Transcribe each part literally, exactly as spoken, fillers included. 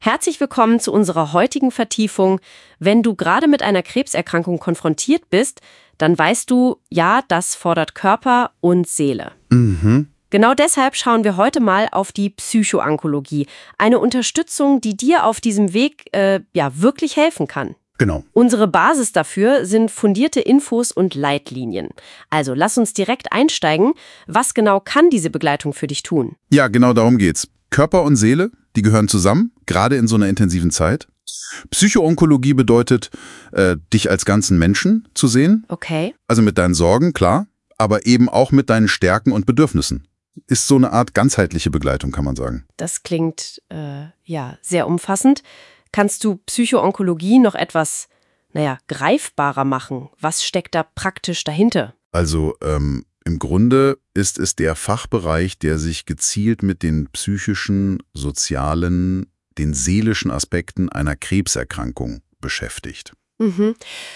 Herzlich willkommen zu unserer heutigen Vertiefung. Wenn du gerade mit einer Krebserkrankung konfrontiert bist, dann weißt du, ja, das fordert Körper und Seele. Mhm. Genau deshalb schauen wir heute mal auf die Psychoonkologie, eine Unterstützung, die dir auf diesem Weg äh, ja wirklich helfen kann. Genau. Unsere Basis dafür sind fundierte Infos und Leitlinien. Also lass uns direkt einsteigen. Was genau kann diese Begleitung für dich tun? Ja, genau darum geht's. Körper und Seele, die gehören zusammen, gerade in so einer intensiven Zeit. Psychoonkologie bedeutet, äh, dich als ganzen Menschen zu sehen. Okay. Also mit deinen Sorgen, klar, aber eben auch mit deinen Stärken und Bedürfnissen. Ist so eine Art ganzheitliche Begleitung, kann man sagen. Das klingt äh, ja sehr umfassend. Kannst du Psychoonkologie noch etwas, naja, greifbarer machen? Was steckt da praktisch dahinter? Also ähm, im Grunde ist es der Fachbereich, der sich gezielt mit den psychischen, sozialen, den seelischen Aspekten einer Krebserkrankung beschäftigt. Mhm.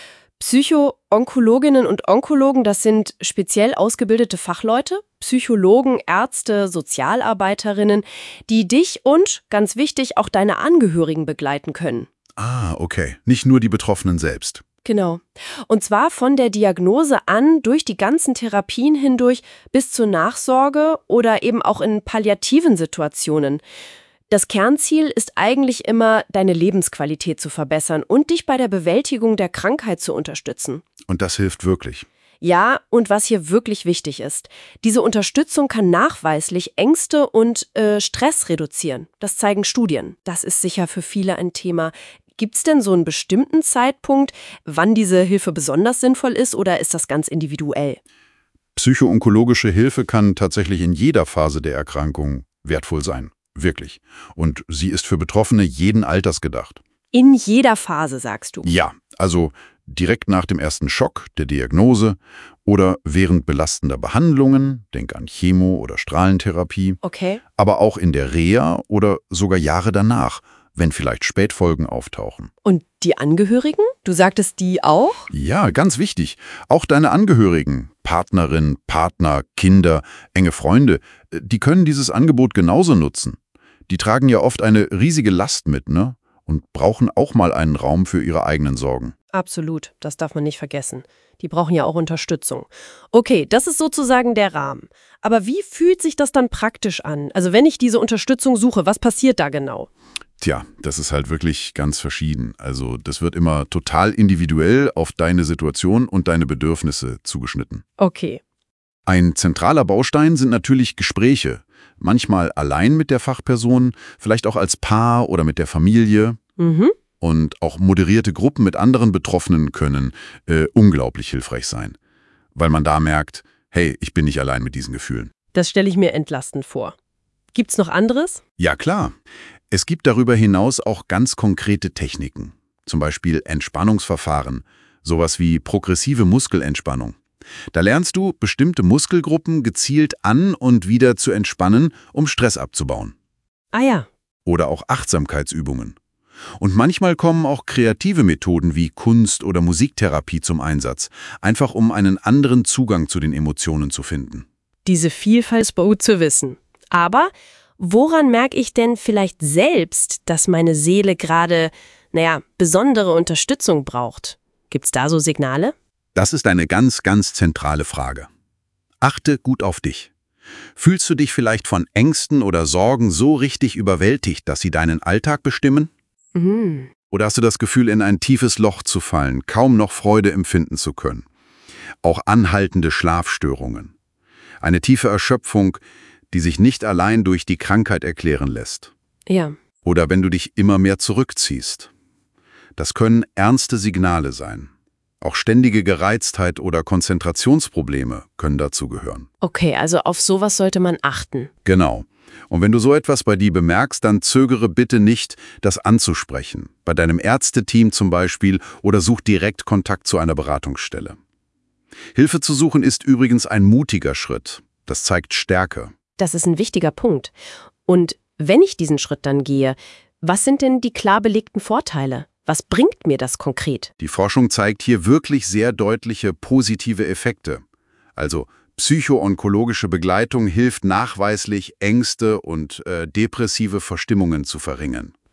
Psychoonkologinnen und Onkologen, das sind speziell ausgebildete Fachleute, Psychologen, Ärzte, Sozialarbeiterinnen, die dich und, ganz wichtig, auch deine Angehörigen begleiten können. Ah, okay. Nicht nur die Betroffenen selbst. Genau. Und zwar von der Diagnose an, durch die ganzen Therapien hindurch bis zur Nachsorge oder eben auch in palliativen Situationen. Das Kernziel ist eigentlich immer, deine Lebensqualität zu verbessern und dich bei der Bewältigung der Krankheit zu unterstützen. Und das hilft wirklich. Ja, und was hier wirklich wichtig ist, diese Unterstützung kann nachweislich Ängste und äh, Stress reduzieren. Das zeigen Studien. Das ist sicher für viele ein Thema. Gibt es denn so einen bestimmten Zeitpunkt, wann diese Hilfe besonders sinnvoll ist, oder ist das ganz individuell? Psychoonkologische Hilfe kann tatsächlich in jeder Phase der Erkrankung wertvoll sein. Wirklich. Und sie ist für Betroffene jeden Alters gedacht. In jeder Phase, sagst du? Ja, also direkt nach dem ersten Schock der Diagnose oder während belastender Behandlungen, denk an Chemo- oder Strahlentherapie, Okay. aber auch in der Reha oder sogar Jahre danach, wenn vielleicht Spätfolgen auftauchen. Und die Angehörigen? Du sagtest die auch? Ja, ganz wichtig. Auch deine Angehörigen, Partnerin, Partner, Kinder, enge Freunde, die können dieses Angebot genauso nutzen. Die tragen ja oft eine riesige Last mit, ne? Und brauchen auch mal einen Raum für ihre eigenen Sorgen. Absolut, das darf man nicht vergessen. Die brauchen ja auch Unterstützung. Okay, das ist sozusagen der Rahmen. Aber wie fühlt sich das dann praktisch an? Also wenn ich diese Unterstützung suche, was passiert da genau? Tja, das ist halt wirklich ganz verschieden. Also das wird immer total individuell auf deine Situation und deine Bedürfnisse zugeschnitten. Okay. Ein zentraler Baustein sind natürlich Gespräche. Manchmal allein mit der Fachperson, vielleicht auch als Paar oder mit der Familie. Mhm. Und auch moderierte Gruppen mit anderen Betroffenen können äh, unglaublich hilfreich sein. Weil man da merkt, hey, ich bin nicht allein mit diesen Gefühlen. Das stelle ich mir entlastend vor. Gibt's noch anderes? Ja, klar. Es gibt darüber hinaus auch ganz konkrete Techniken. Zum Beispiel Entspannungsverfahren, sowas wie progressive Muskelentspannung. Da lernst du, bestimmte Muskelgruppen gezielt an und wieder zu entspannen, um Stress abzubauen. Ah ja. Oder auch Achtsamkeitsübungen. Und manchmal kommen auch kreative Methoden wie Kunst- oder Musiktherapie zum Einsatz, einfach um einen anderen Zugang zu den Emotionen zu finden. Diese Vielfalt ist gut zu wissen. Aber woran merke ich denn vielleicht selbst, dass meine Seele gerade, naja, besondere Unterstützung braucht? Gibt's da so Signale? Das ist eine ganz, ganz zentrale Frage. Achte gut auf dich. Fühlst du dich vielleicht von Ängsten oder Sorgen so richtig überwältigt, dass sie deinen Alltag bestimmen? Mhm. Oder hast du das Gefühl, in ein tiefes Loch zu fallen, kaum noch Freude empfinden zu können? Auch anhaltende Schlafstörungen. Eine tiefe Erschöpfung, die sich nicht allein durch die Krankheit erklären lässt. Ja. Oder wenn du dich immer mehr zurückziehst. Das können ernste Signale sein. Auch ständige Gereiztheit oder Konzentrationsprobleme können dazu gehören. Okay, also auf sowas sollte man achten. Genau. Und wenn du so etwas bei dir bemerkst, dann zögere bitte nicht, das anzusprechen. Bei deinem Ärzteteam zum Beispiel oder such direkt Kontakt zu einer Beratungsstelle. Hilfe zu suchen ist übrigens ein mutiger Schritt. Das zeigt Stärke. Das ist ein wichtiger Punkt. Und wenn ich diesen Schritt dann gehe, was sind denn die klar belegten Vorteile? Was bringt mir das konkret? Die Forschung zeigt hier wirklich sehr deutliche positive Effekte. Also psychoonkologische Begleitung hilft nachweislich, Ängste und äh, depressive Verstimmungen zu verringern.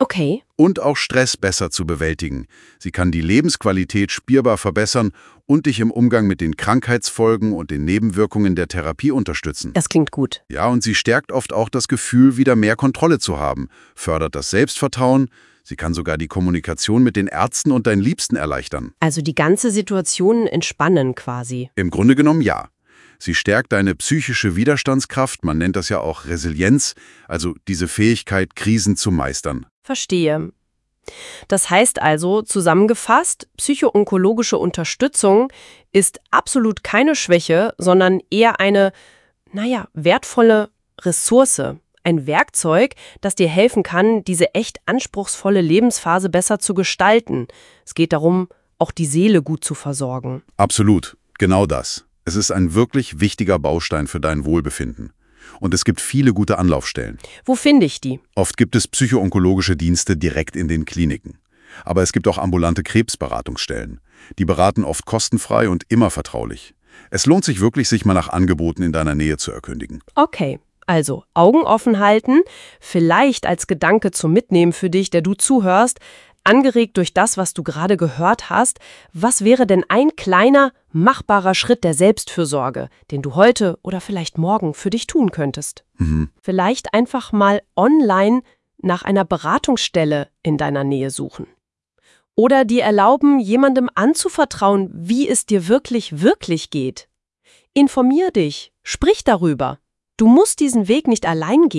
Okay. Und auch Stress besser zu bewältigen. Sie kann die Lebensqualität spürbar verbessern und dich im Umgang mit den Krankheitsfolgen und den Nebenwirkungen der Therapie unterstützen. Das klingt gut. Ja, und sie stärkt oft auch das Gefühl, wieder mehr Kontrolle zu haben, fördert das Selbstvertrauen. Sie kann sogar die Kommunikation mit den Ärzten und deinen Liebsten erleichtern. Also die ganze Situation entspannen quasi. Im Grunde genommen ja. Sie stärkt deine psychische Widerstandskraft, man nennt das ja auch Resilienz, also diese Fähigkeit, Krisen zu meistern. Verstehe. Das heißt also, zusammengefasst, psychoonkologische Unterstützung ist absolut keine Schwäche, sondern eher eine, naja, wertvolle Ressource. Ein Werkzeug, das dir helfen kann, diese echt anspruchsvolle Lebensphase besser zu gestalten. Es geht darum, auch die Seele gut zu versorgen. Absolut, genau das. Es ist ein wirklich wichtiger Baustein für dein Wohlbefinden. Und es gibt viele gute Anlaufstellen. Wo finde ich die? Oft gibt es psychoonkologische Dienste direkt in den Kliniken. Aber es gibt auch ambulante Krebsberatungsstellen. Die beraten oft kostenfrei und immer vertraulich. Es lohnt sich wirklich, sich mal nach Angeboten in deiner Nähe zu erkundigen. Okay. Also, Augen offen halten, vielleicht als Gedanke zum Mitnehmen für dich, der du zuhörst, angeregt durch das, was du gerade gehört hast, was wäre denn ein kleiner, machbarer Schritt der Selbstfürsorge, den du heute oder vielleicht morgen für dich tun könntest? Mhm. Vielleicht einfach mal online nach einer Beratungsstelle in deiner Nähe suchen. Oder dir erlauben, jemandem anzuvertrauen, wie es dir wirklich, wirklich geht. Informier dich, sprich darüber. Du musst diesen Weg nicht allein gehen.